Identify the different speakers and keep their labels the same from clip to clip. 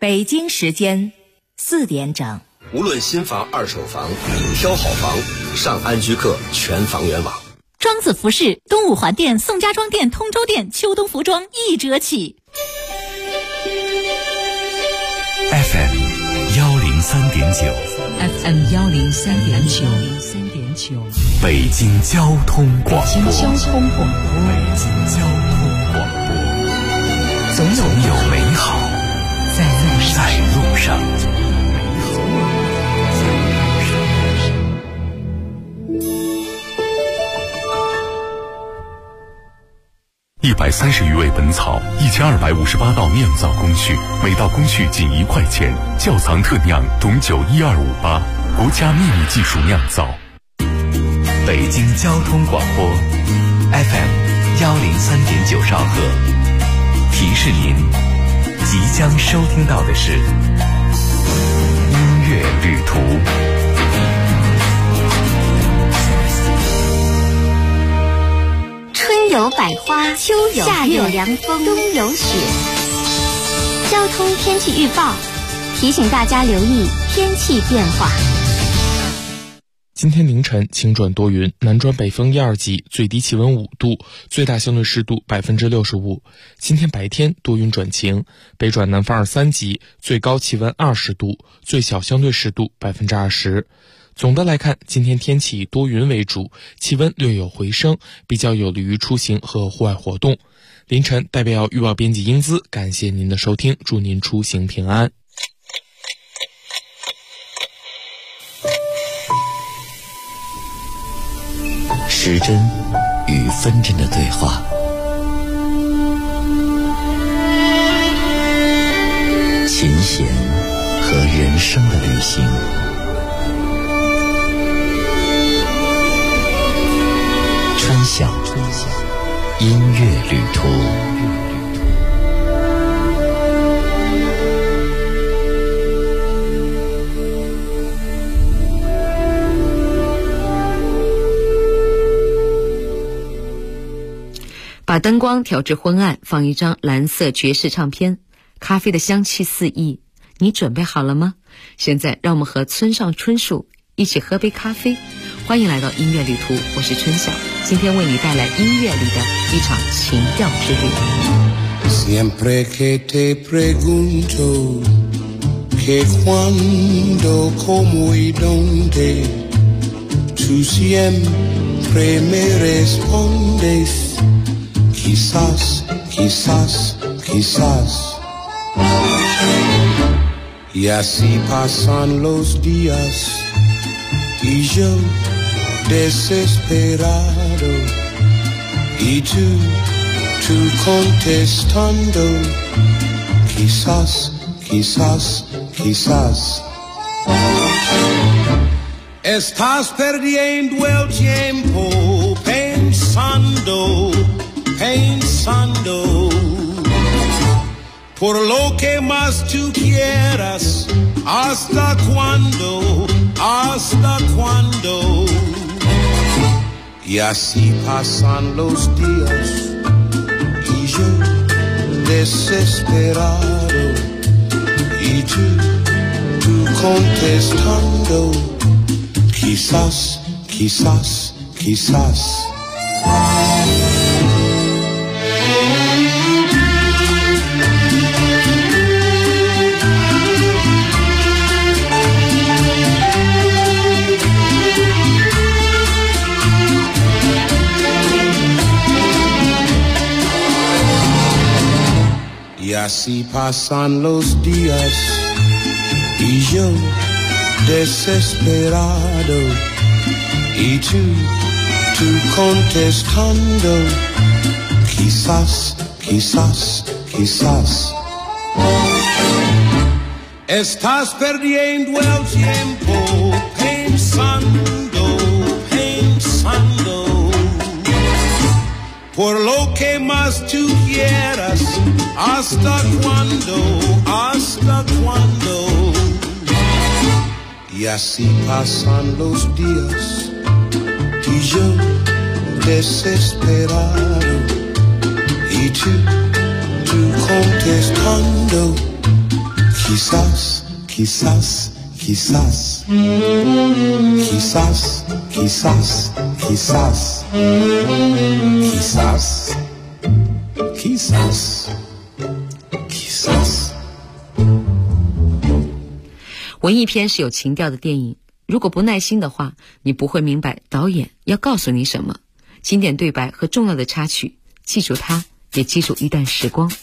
Speaker 1: 北京时间4点整。
Speaker 2: 无论新房二手房，挑好房上安居客全房源网。
Speaker 3: 庄子服饰东五环店、宋家庄店、通州店秋冬服装1折起。
Speaker 4: FM 103.9
Speaker 5: FM 103.9
Speaker 4: 北京交通广播。
Speaker 5: 北京交通广播，总有美好在路上。
Speaker 4: 130余味本草，1258道酿造工序，每道工序仅1块钱。窖藏特酿董酒12588，国家秘密技术酿造。
Speaker 6: 北京交通广播 FM 103.9兆赫，提示您即将收听到的是音乐旅途。
Speaker 7: 春有百花，秋有夏有凉风，冬有雪。交通天气预报提醒大家留意天气变化。
Speaker 8: 今天凌晨晴转多云，南转北风1、2级，最低气温5度，最大相对湿度65%。今天白天多云转晴，北转南风2、3级，最高气温20度，最小相对湿度20%。总的来看，今天天气以多云为主，气温略有回升，比较有利于出行和户外活动。凌晨代表预报编辑英姿，感谢您的收听，祝您出行平安。
Speaker 6: 时针与分针的对话，琴弦和人生的旅行，春晓音乐旅途。
Speaker 5: 把灯光调至昏暗，放一张蓝色爵士唱片，咖啡的香气四溢。你准备好了吗？现在让我们和村上春树一起喝杯咖啡。欢迎来到音乐旅途，我是春晓，今天为你带来音乐里的一场情调之旅。
Speaker 9: Siempre que te pregunto que cuándo, cómo y dónde, tú siempre me respondes quizás, quizás, quizás. Y así pasan los días y yo desesperado y tú contestando quizás, quizás, quizás. Estás perdiendo el tiempo pensando, pensando por lo que más tú quieras. ¿Hasta cuándo? ¿Hasta cuándo? Y así pasan los días y yo desesperado y tú contestando quizás, quizás, quizás. Y así pasan los días y yo desesperado y tú contestando quizás, quizás, quizás. Estás perdiendo el tiempo pensando, pensando por lo que más tú quieras. ¿Hasta cuándo? ¿Hasta cuándo? Y así pasan los días y yo desesperado y tú contestando Quizás, quizás, quizás. Quizás, quizás, quizás. Quizás, quizás, quizás。
Speaker 5: 文艺片是有情调的电影，如果不耐心的话，你不会明白导演要告诉你什么。经典对白和重要的插曲，记住它，也记住一段时光。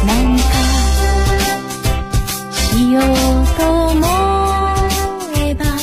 Speaker 10: しようと思えば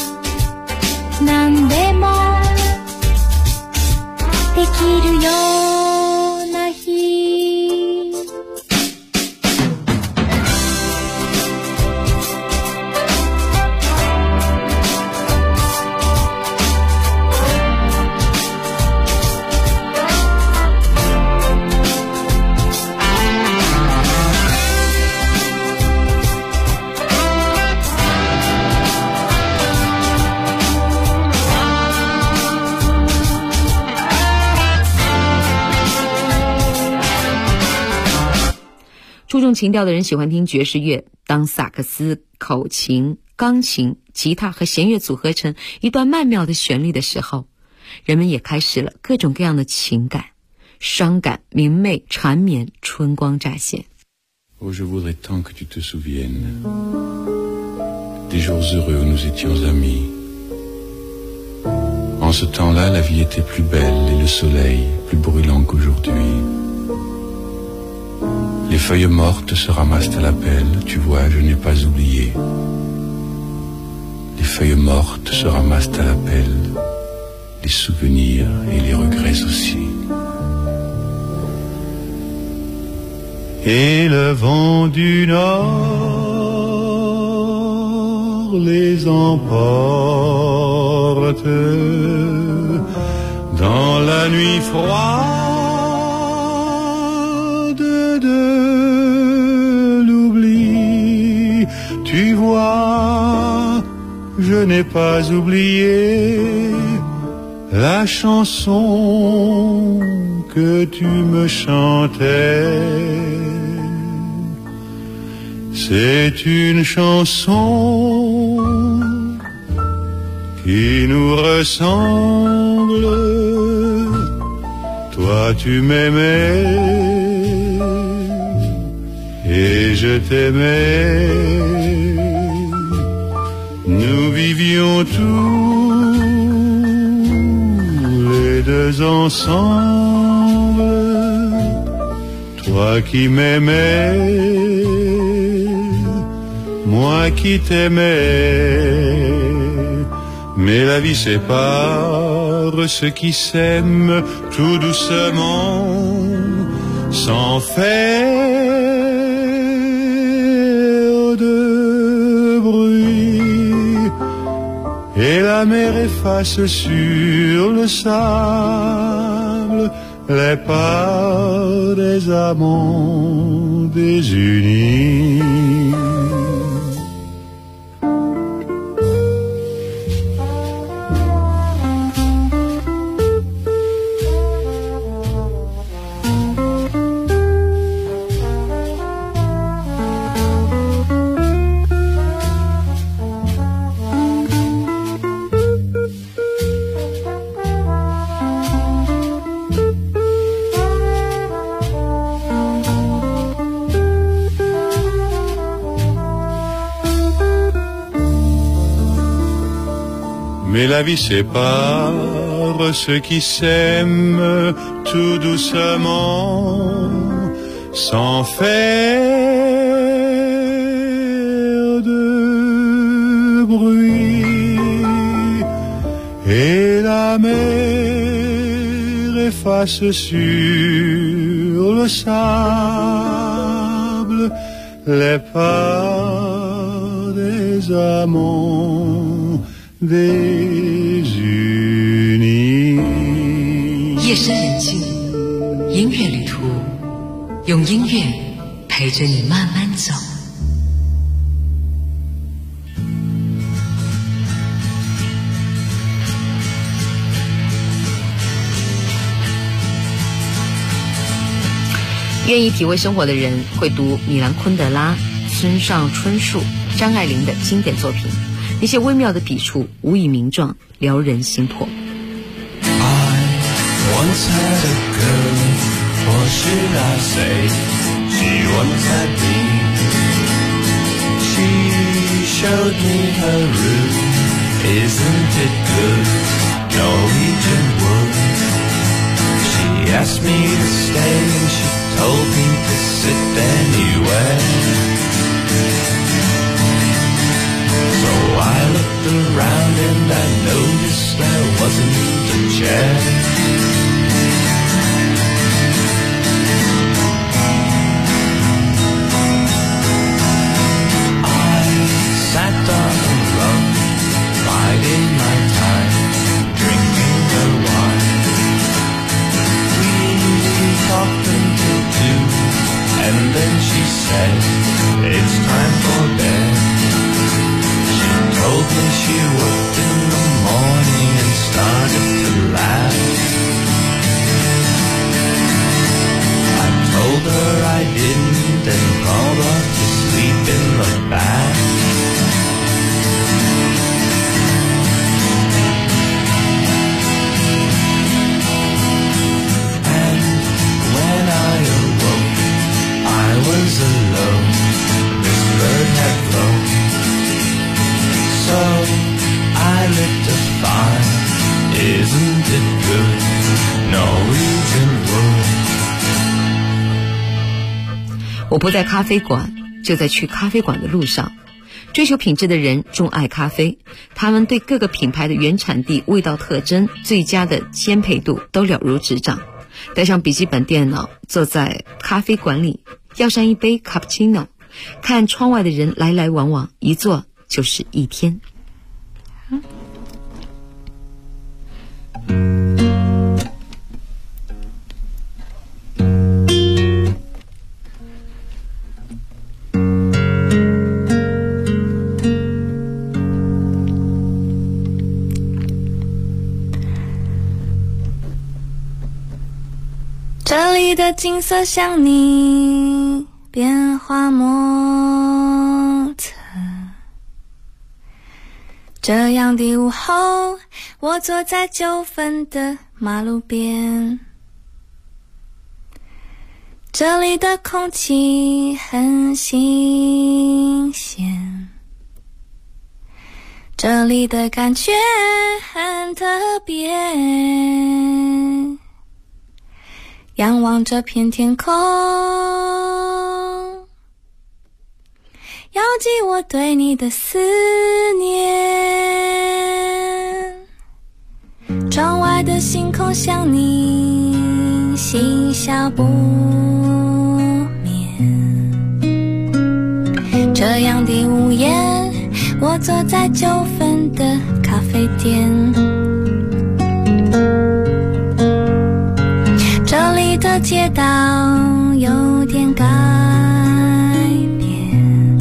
Speaker 5: 注重情调的人喜欢听爵士乐，当萨克斯、口琴、钢琴、吉他和弦乐组合成一段曼妙的旋律的时候，人们也开始了各种各样的情感，伤感、明媚、缠绵，春光乍现。
Speaker 10: Oh, je voudrais tant que tu te souviennes des jours heureux où nous étions amis. En ce temps-là, la vie était plus belle et le soleil plus brûlant qu'aujourd'hui. Les feuilles mortes se ramassent à la pelle, tu vois, je n'ai pas oublié. Les feuilles mortes se ramassent à la pelle, les souvenirs et les regrets aussi. Et le vent du nord les emporte dans la nuit froide de l'oubli. Tu vois, je n'ai pas oublié la chanson que tu me chantais. C'est une chanson qui nous ressemble. Toi tu m'aimais et je t'aimais. Nous vivions tous les deux ensemble. Toi qui m'aimais, moi qui t'aimais. Mais la vie sépare ceux qui s'aiment tout doucement, sans faire de bruit. Et la mer efface sur le sable les pas des amants désunis. Mais la vie sépare ceux qui s'aiment tout doucement, sans faire de bruit. Et la mer efface sur le sable les pas des amants désunis。
Speaker 5: 夜深人静，音乐旅途，用音乐陪着你慢慢走。愿意体味生活的人会读米兰昆德拉、村上春树、张爱玲的经典作品，那些微妙的笔触无以名状，撩人心魄。
Speaker 11: Once had a girl, or should I say, she once had me. She showed me her room, isn't it good? Norwegian wood. She asked me to stay and she told me to sit anywhere. So I looked around and I noticed there wasn't a chair. Sat on a rug, biding my time, drinking her wine. We talked until 2, and then she said, it's time for bed. She told me she worked in the morning and started to laugh. I told her I didn't and it to find. Isn't it good? Norwegian wood.
Speaker 5: 我不在咖啡馆，就在去咖啡馆的路上。追求品质的人钟爱咖啡，他们对各个品牌的原产地、味道特征、最佳的鲜配度都了如指掌。带上笔记本电脑，坐在咖啡馆里，要上一杯卡布奇诺，看窗外的人来来往往，一坐就是一天。
Speaker 12: 这里的景色像你变化莫测，这样的午后，我坐在9分的马路边，这里的空气很新鲜，这里的感觉很特别，仰望这片天空，遥寄我对你的思念。窗外的星空像你嬉笑不眠，这样的午夜，我坐在9分的咖啡店，这里的街道有点改变，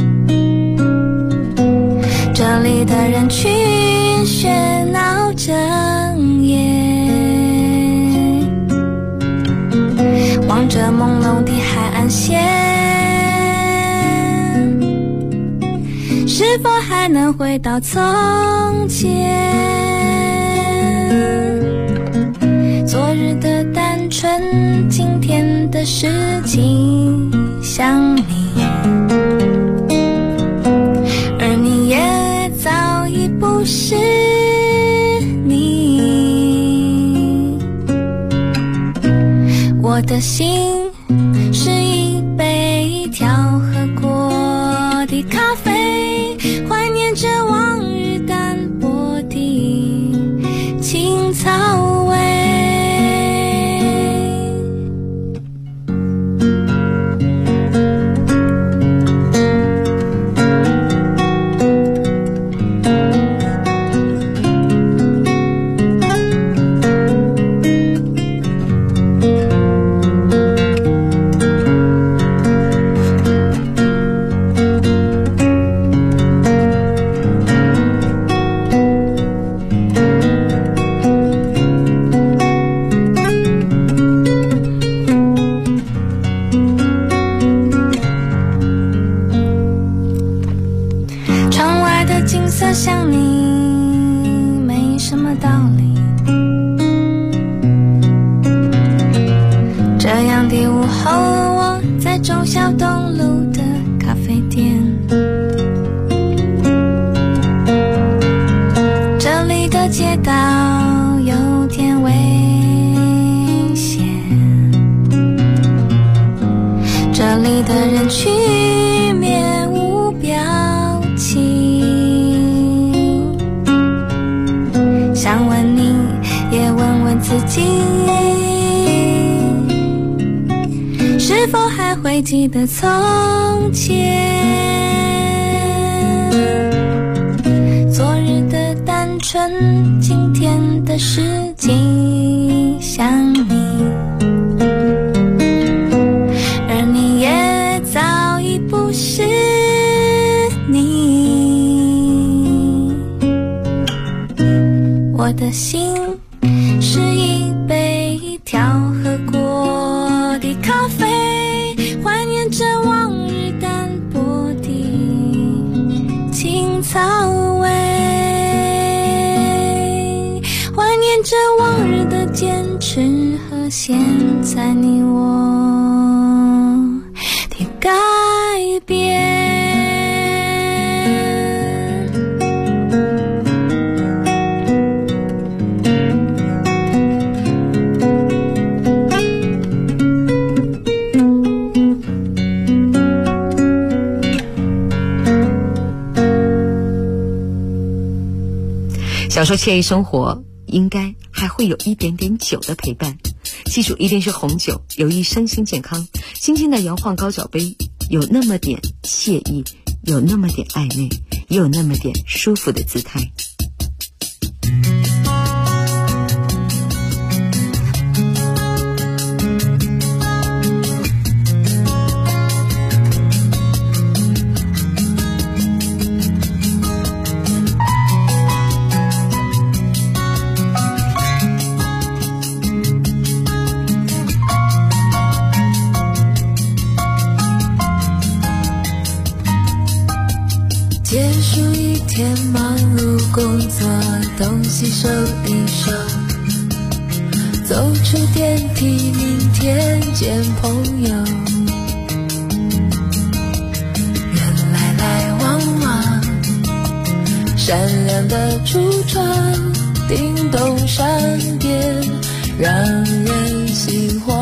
Speaker 12: 这里的人群喧闹整夜，望着朦胧的海岸线，是否还能回到从前？昨日的单纯，今天的事情像你，而你也早已不是你。我的心是一杯调和过的咖啡，怀念着往日淡薄的青草味。景色像你没什么道理，这样的午后，我在忠孝东路的咖啡店，这里的街道有点危险，这里的人群面无表情，想问你也问问自己，是否还会记得从前？昨日的单纯，今天的事情像你，而你也早已不是你。我的心是一杯调和过的咖啡，怀念着往日淡薄的青草味，怀念着往日的坚持和现在你我的改变。
Speaker 5: 享受惬意生活，应该还会有一点点酒的陪伴。记住，一定是红酒，有益身心健康。轻轻的摇晃高脚杯，有那么点惬意，有那么点暧昧，也有那么点舒服的姿态。
Speaker 12: 结束一天忙碌工作，东西收一收，走出电梯，明天见朋友。人来来往往，闪亮的橱窗，叮咚闪电，让人心慌。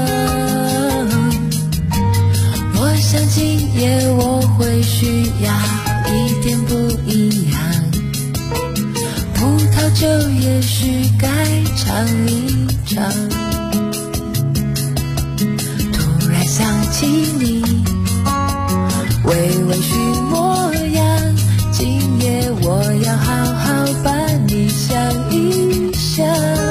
Speaker 12: 我想今夜我会需要一点不一样，葡萄酒也许该尝一尝。突然想起你微微醺模样，今夜我要好好把你想一想。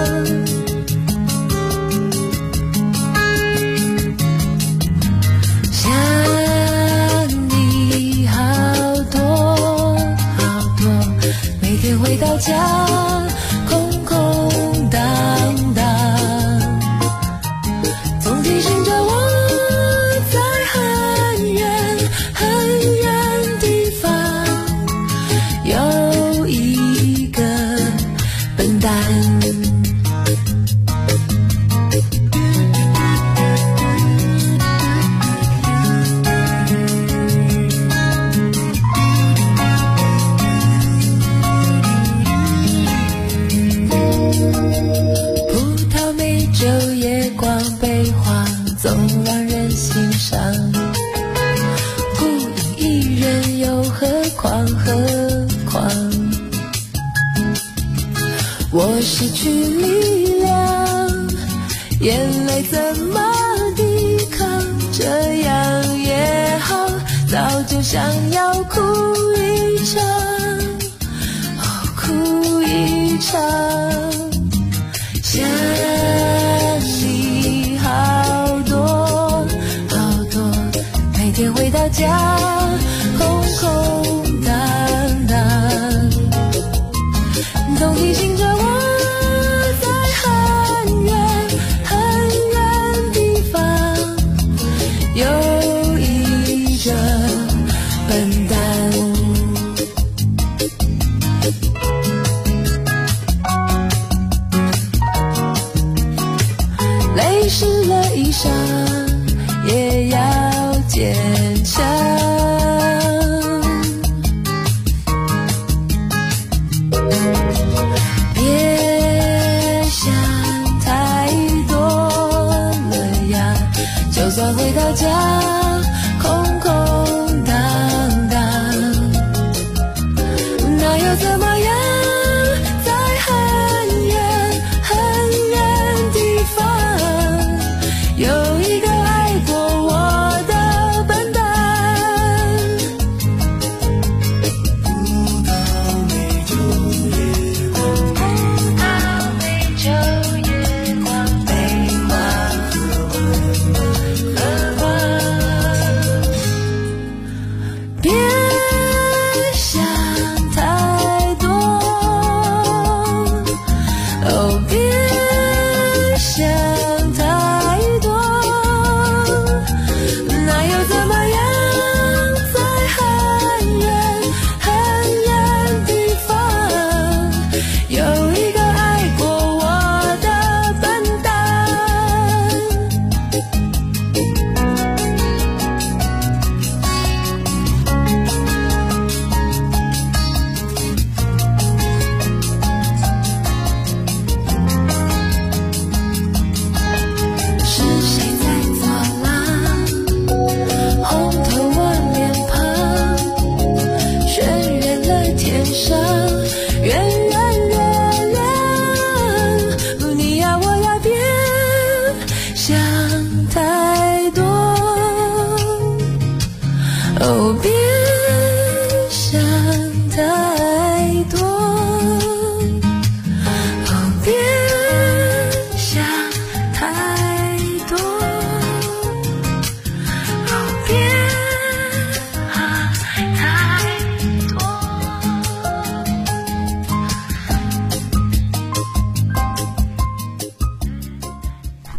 Speaker 12: 回到家，空空荡荡，总提醒着我在很远很远地方有一个笨蛋。总让人欣赏，孤影一人又何况何况。我失去力量，眼泪怎么抵抗？这样也好，早就想要哭一场，哭一场。想你好多好多，每天回到家空空荡荡，总提醒着我在很远很远地方有一个笨蛋。泪湿了衣裳，也要坚强。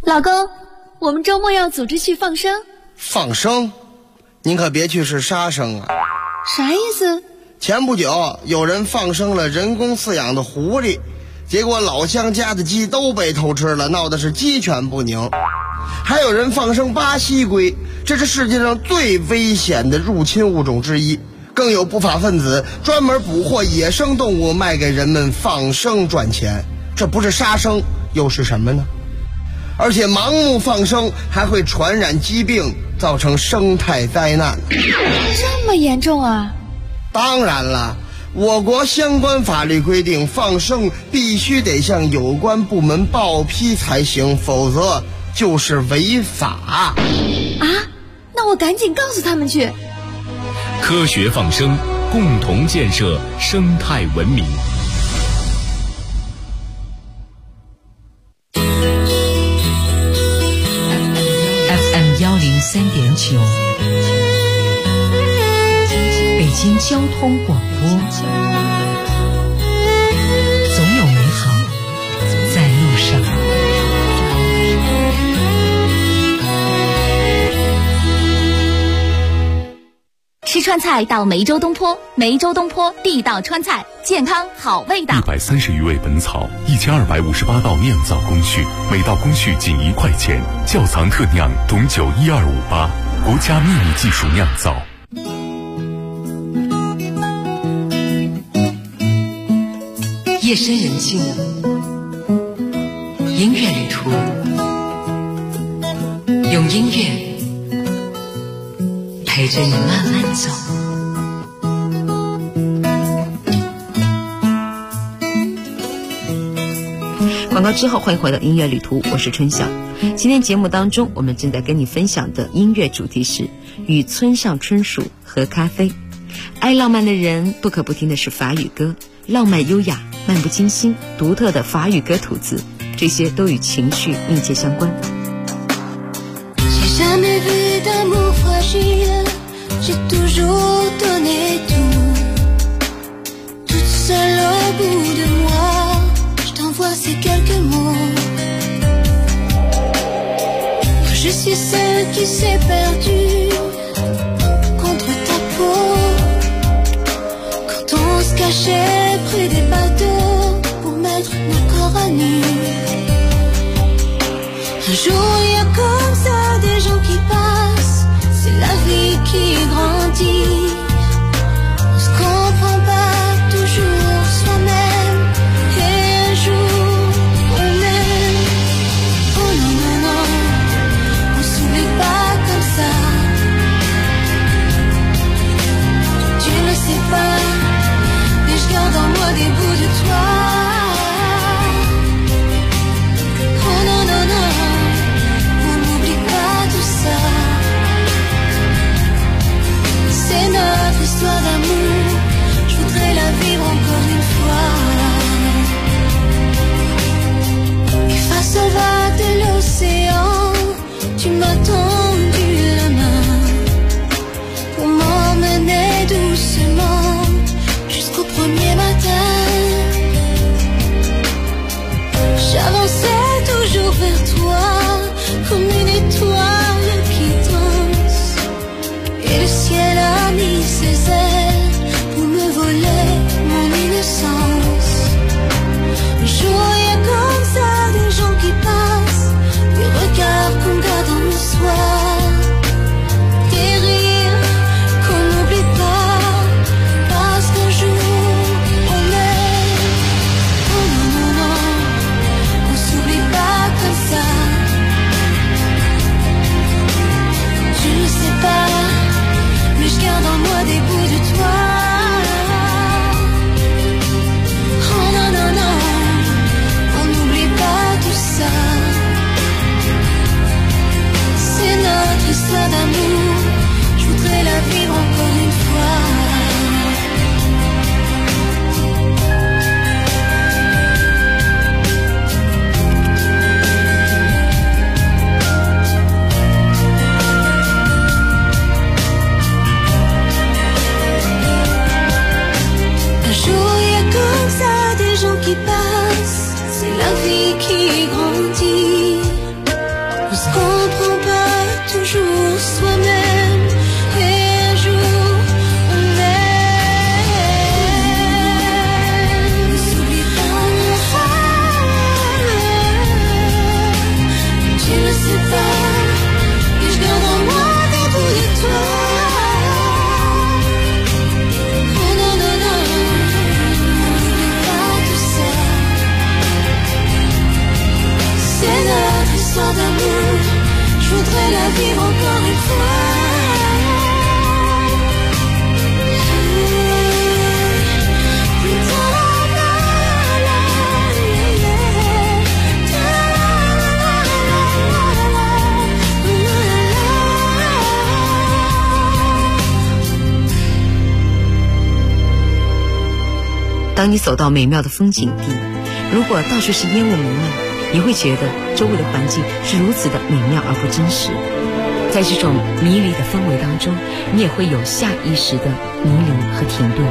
Speaker 12: 老公，我们周末要组织去放生。
Speaker 9: 放生？您可别去是杀生啊！
Speaker 12: 啥意思？
Speaker 9: 前不久有人放生了人工饲养的狐狸，结果老乡家的鸡都被偷吃了，闹得是鸡犬不宁。还有人放生巴西龟，这是世界上最危险的入侵物种之一。更有不法分子专门捕获野生动物卖给人们放生赚钱，这不是杀生又是什么呢？而且盲目放生还会传染疾病，造成生态灾难。
Speaker 12: 这么严重啊？
Speaker 9: 当然了，我国相关法律规定，放生必须得向有关部门报批才行，否则就是违法。
Speaker 12: 啊？那我赶紧告诉他们去。
Speaker 6: 科学放生，共同建设生态文明。
Speaker 5: FM103.9，北京交通广播，总有美好在路上。
Speaker 3: 吃川菜到梅州东坡，梅州东坡地道川菜，健康好味道。
Speaker 4: 130余味本草，1258道酿造工序，每道工序仅1块钱，窖藏特酿，董酒12588，国家秘密技术酿造。
Speaker 5: 夜深人静，音乐旅途，用音乐陪着你慢慢走。广告之后，欢迎回到音乐旅途，我是春晓。今天节目当中，我们正在跟你分享的音乐主题是与村上春树喝咖啡。爱浪漫的人不可不听的是法语歌，浪漫优雅、漫不经心、独特的法语歌吐字，这些都与情绪密切相关。
Speaker 12: J'ai toujours donné tout, toute seule au bout de moi. Je t'envoie ces quelques mots. Que je suis celle qui s'est perdue contre ta peau. Quand on se cachait près des bateaux pour mettre nos corps à nu. Un jour il y a comme ça des gens qui passent. C'est la vie qui grandit. On se comprend pas toujours soi-même. Et un jour on aime. Oh non non non, on s'oublie pas comme ça. Tu ne sais pas, mais je garde
Speaker 5: 当你走到美妙的风景地，如果到处是烟雾弥漫，你会觉得周围的环境是如此的美妙而不真实。在这种迷离的氛围当中，你也会有下意识的迷离和停顿。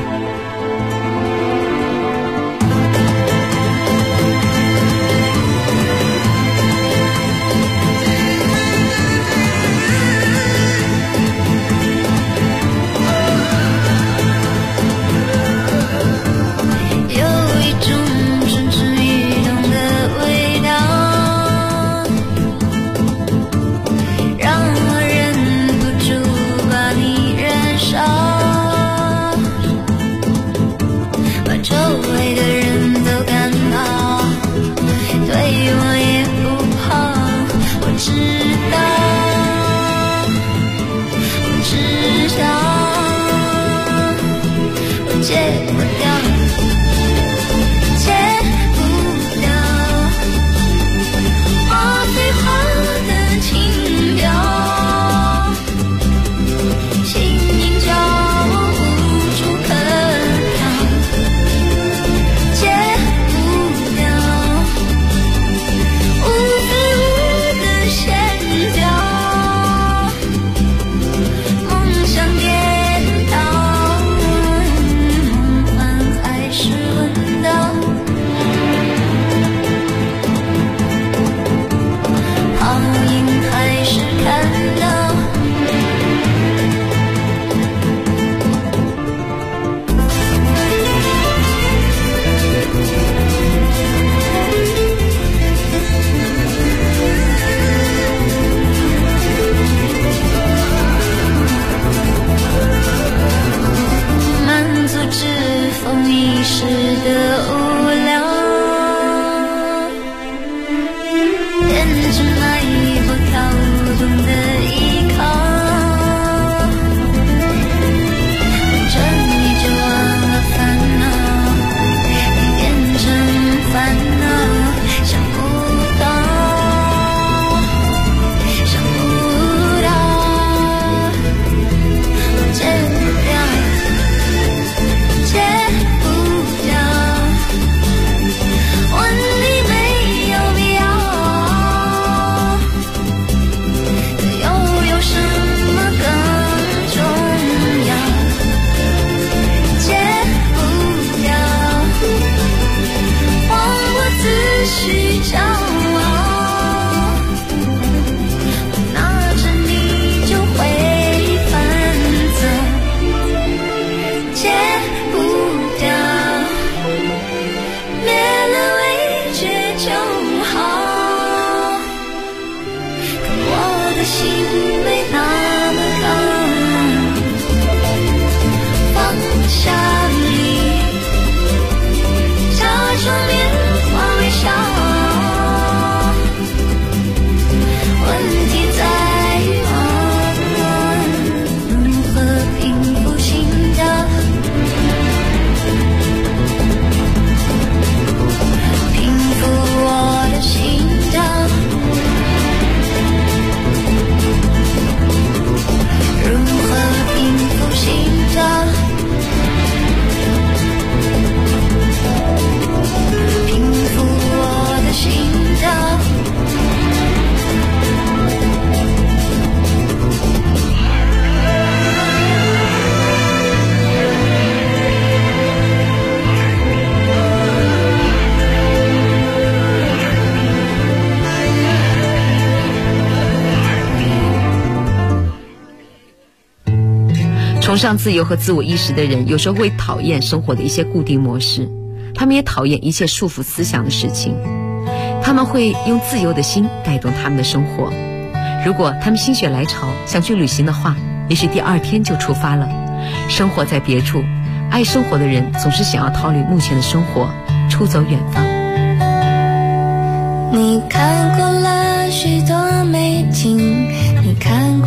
Speaker 5: 崇尚自由和自我意识的人，有时候会讨厌生活的一些固定模式，他们也讨厌一切束缚思想的事情。他们会用自由的心带动他们的生活。如果他们心血来潮想去旅行的话，也许第2天就出发了。生活在别处，爱生活的人总是想要逃离目前的生活，出走远方。
Speaker 12: 你看过了许多美景，你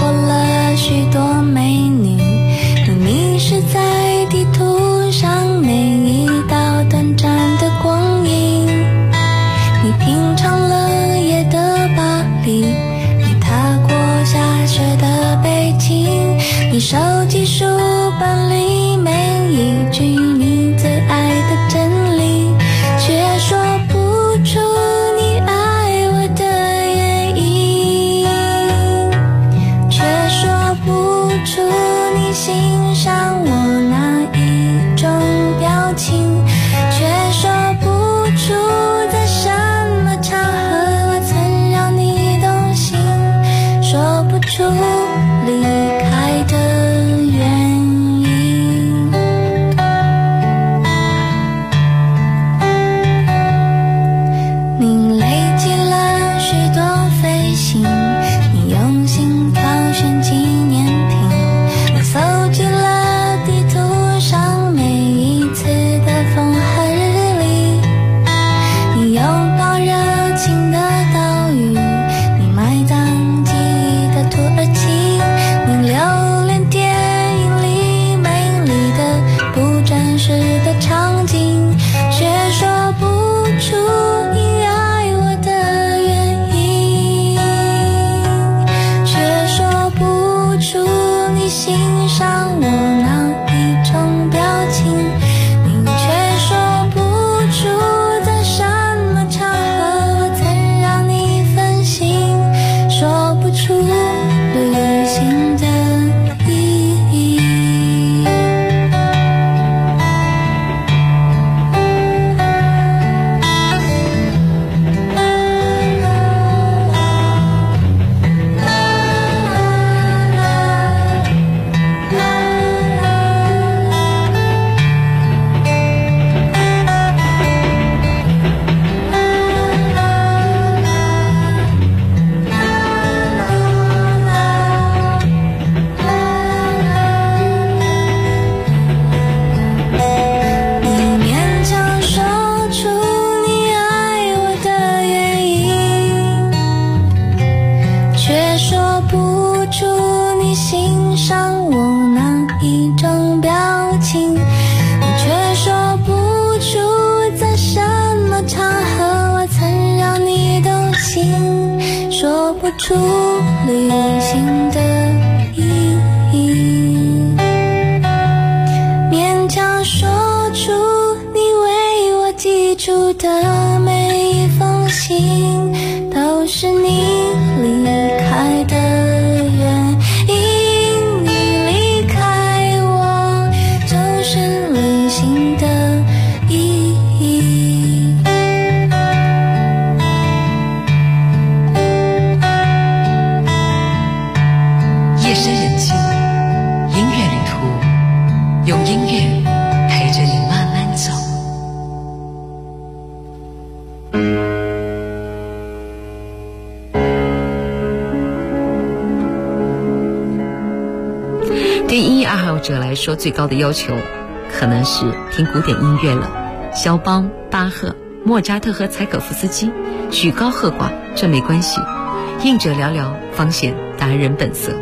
Speaker 12: 过了许多美女，你迷失在地图上每一道短暂的光影。你品尝了夜的巴黎，你踏过下雪的北京，你收集书本里每一句你最爱的真理，却说不出你爱我的原因，却说不出你欣赏我哪一种表情，却说不出在什么场合我曾让你动心，说不出离开的原因。你累积了许多飞行，你用心挑选纪念品，你搜集了地图上每一次的风和日丽，你拥抱热情的岛屿，你埋葬记忆的土耳其，你留恋电影里美丽的不真实的场景，却说不出你爱我的原因，却说不出你欣赏我哪一种表情，你却说不出在什么场合我曾让你分心，说不出旅行的意义。你勉强说出你爱我的原因，却说不出你欣赏我哪一种表情，你却说不出在什么场合我曾让你动心，说不出旅行的意义，勉强说出你为我寄出的每一封信都是你离开的原因，你离开我就是旅行的意义。
Speaker 5: 夜深人静，音乐旅途，用音乐陪着你慢慢走。对音乐爱好者来说，最高的要求可能是听古典音乐了。肖邦、巴赫、莫扎特和柴可夫斯基，曲高和寡，这没关系，应者寥寥，方显达人本色。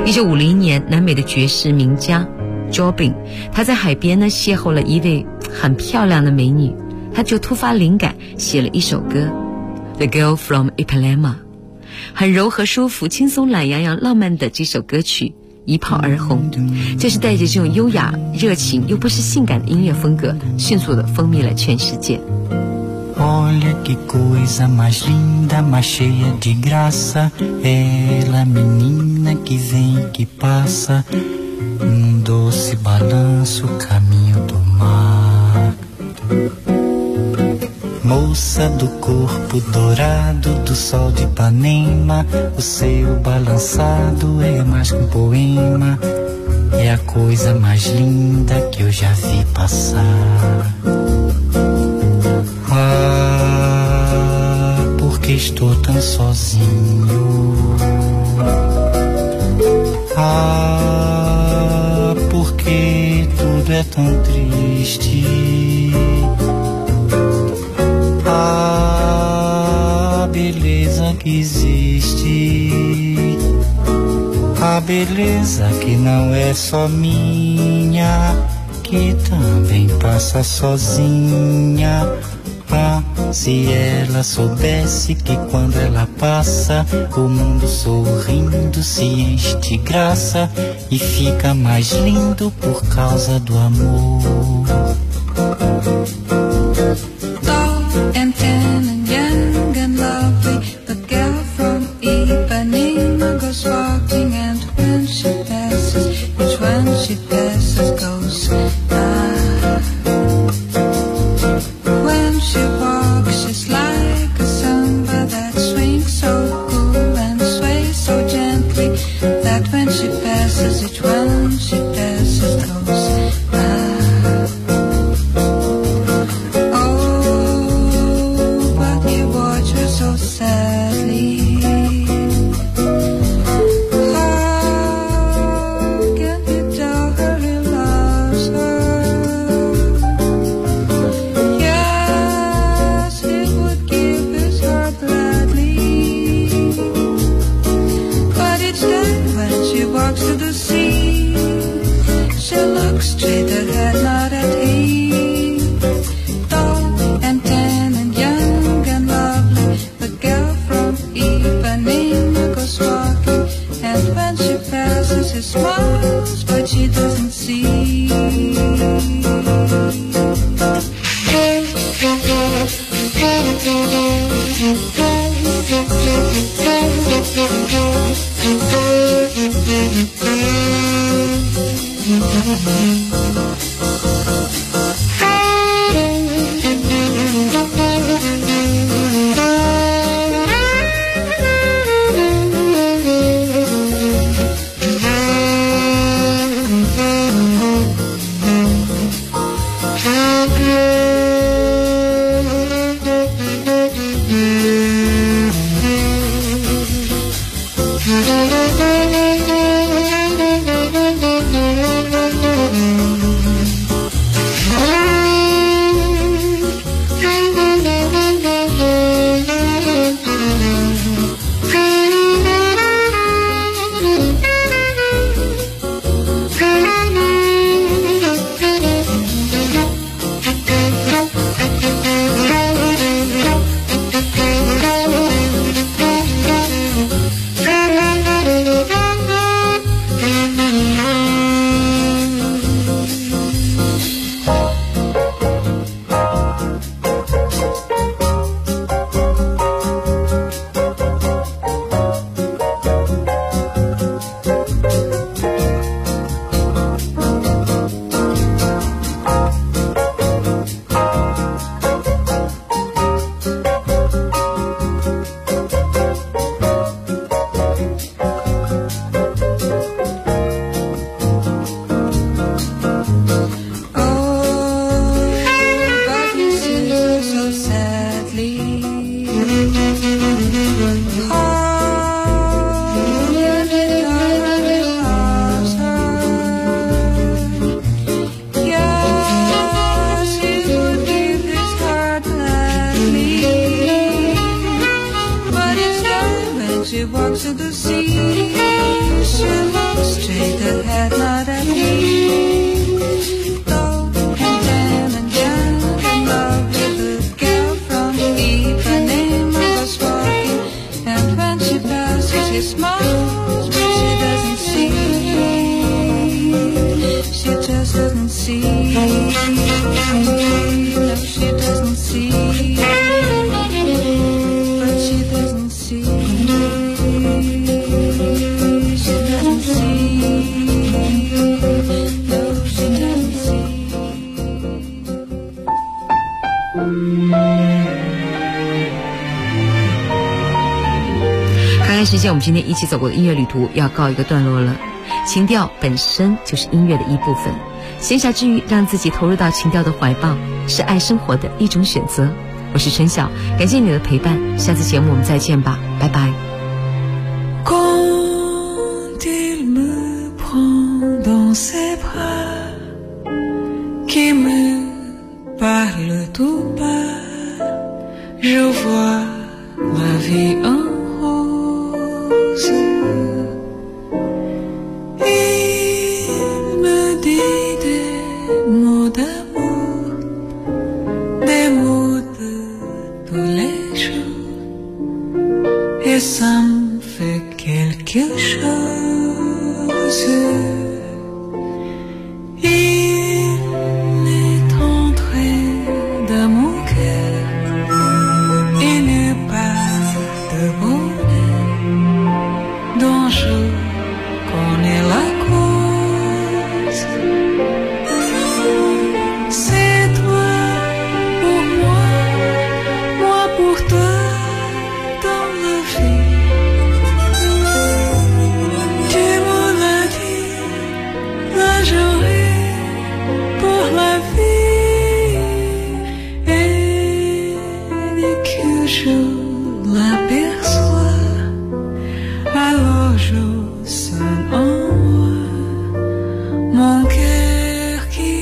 Speaker 5: 1950年，南美的爵士名家 Jobim， 他在海边呢邂逅了一位很漂亮的美女，他就突发灵感写了一首歌 The Girl from Ipanema， 很柔和舒服、轻松懒洋洋、浪漫的这首歌曲一炮而红，这是带着这种优雅、热情又不失性感的音乐风格，迅速地风靡了全世界。
Speaker 11: Olha que coisa mais linda, mais cheia de graça. Ela, menina que vem e que passa, num doce balanço, caminho do mar. Moça do corpo dourado do sol de Ipanema, o seu balançado é mais que um poema. É a coisa mais linda que eu já vi passar. Ah, porque estou tão sozinho. Ah, porque tudo é tão triste. A beleza que existe, a beleza que não é só minha, que também passa sozinha. Ah, se ela soubesse que quando ela passa, o mundo sorrindo se enche de graça e fica mais lindo por causa do amor.
Speaker 12: And tan and young and lovely, the girl from Ipanema goes walking, and when she passes, each one she passes goes by. When she walks, she's like a samba that swings so cool and sways so gently, that when she passes, each one she passes goes by. So sadly, how can you tell her he loves her? Yes, he would give his heart gladly, but each day when she walks to the sea, she looks straight ahead, not at him. Tall and tan and young and lovely, the girl from Ipanema goes walking, and when she passes, she smiles, but she doesn't see. She walks to the sea, she
Speaker 11: look straight ahead, not at me. Though and again in love with a girl from Ipanema was walking, and when she passes, he smiles, but she doesn't see. She just doesn't see. No, she doesn't see. But she doesn't see. She doesn't see. No, she doesn't see.
Speaker 5: 看看时间，我们今天一起走过的音乐旅途要告一个段落了。情调本身就是音乐的一部分，闲暇之余让自己投入到情调的怀抱，是爱生活的一种选择。我是春晓，感谢你的陪伴，下次节目我们再见吧，拜拜。
Speaker 11: Quand il me prend dans ses bras, qui me parle tout bas, je vois ma vie en rose. Il me dit des mots d'amour, des mots de tous les jours, et ça me fait quelque chose. Il est entré dans mon cœur, il n'est pas de bonheur dont je connais la cause. C'est toi pour moi, moi pour toi dans la vie. Tu me l'as dit, la journée pour la vie, et dès que je l'aperçois, alors je sens en moi mon cœur qui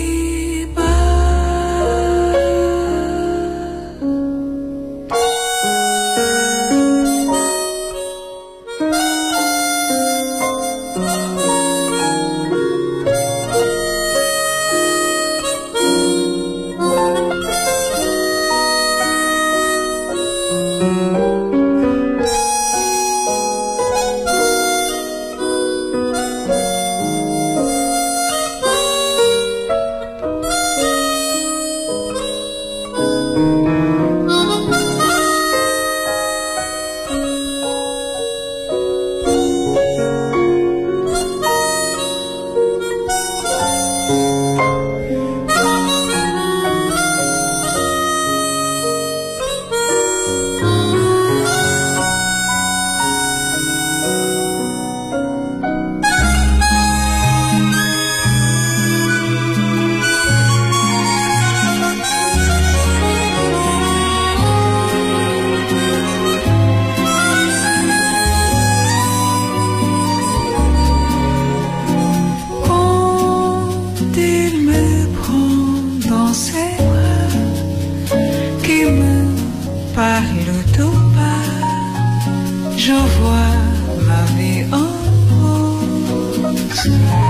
Speaker 11: parle tout bas, je vois ma vie en rose.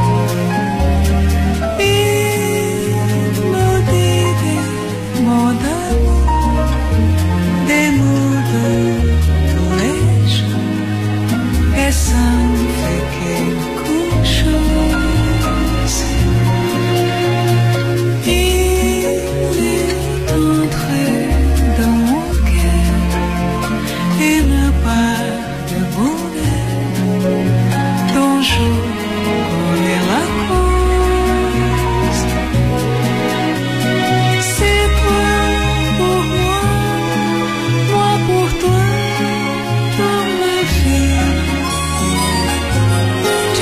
Speaker 11: Il me dit des mots d'amour, des mots de tous les jours, et ça me fait quelque chose. Il est entré dans mon cœur, il n'a pas de bonheur dont je connais la cause. C'est toi pour moi, moi pour toi dans ma vie.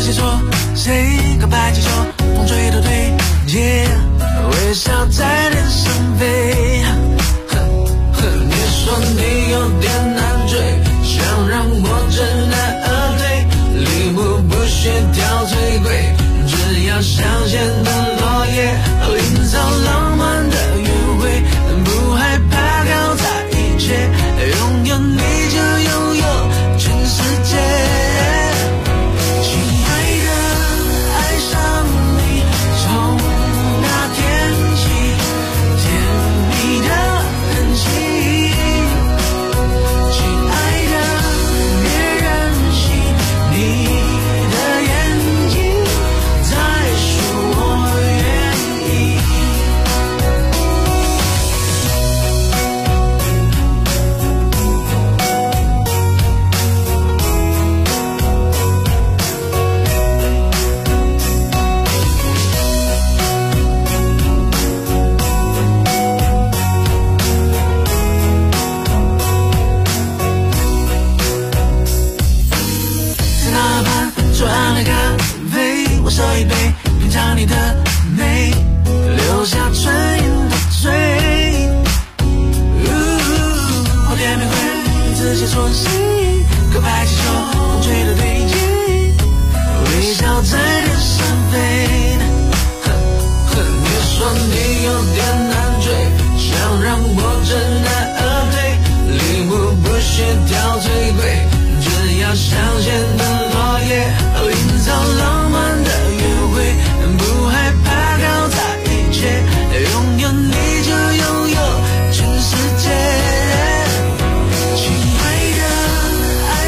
Speaker 11: 谁错，谁告白气球，风吹都对，微笑在天上飞。你说你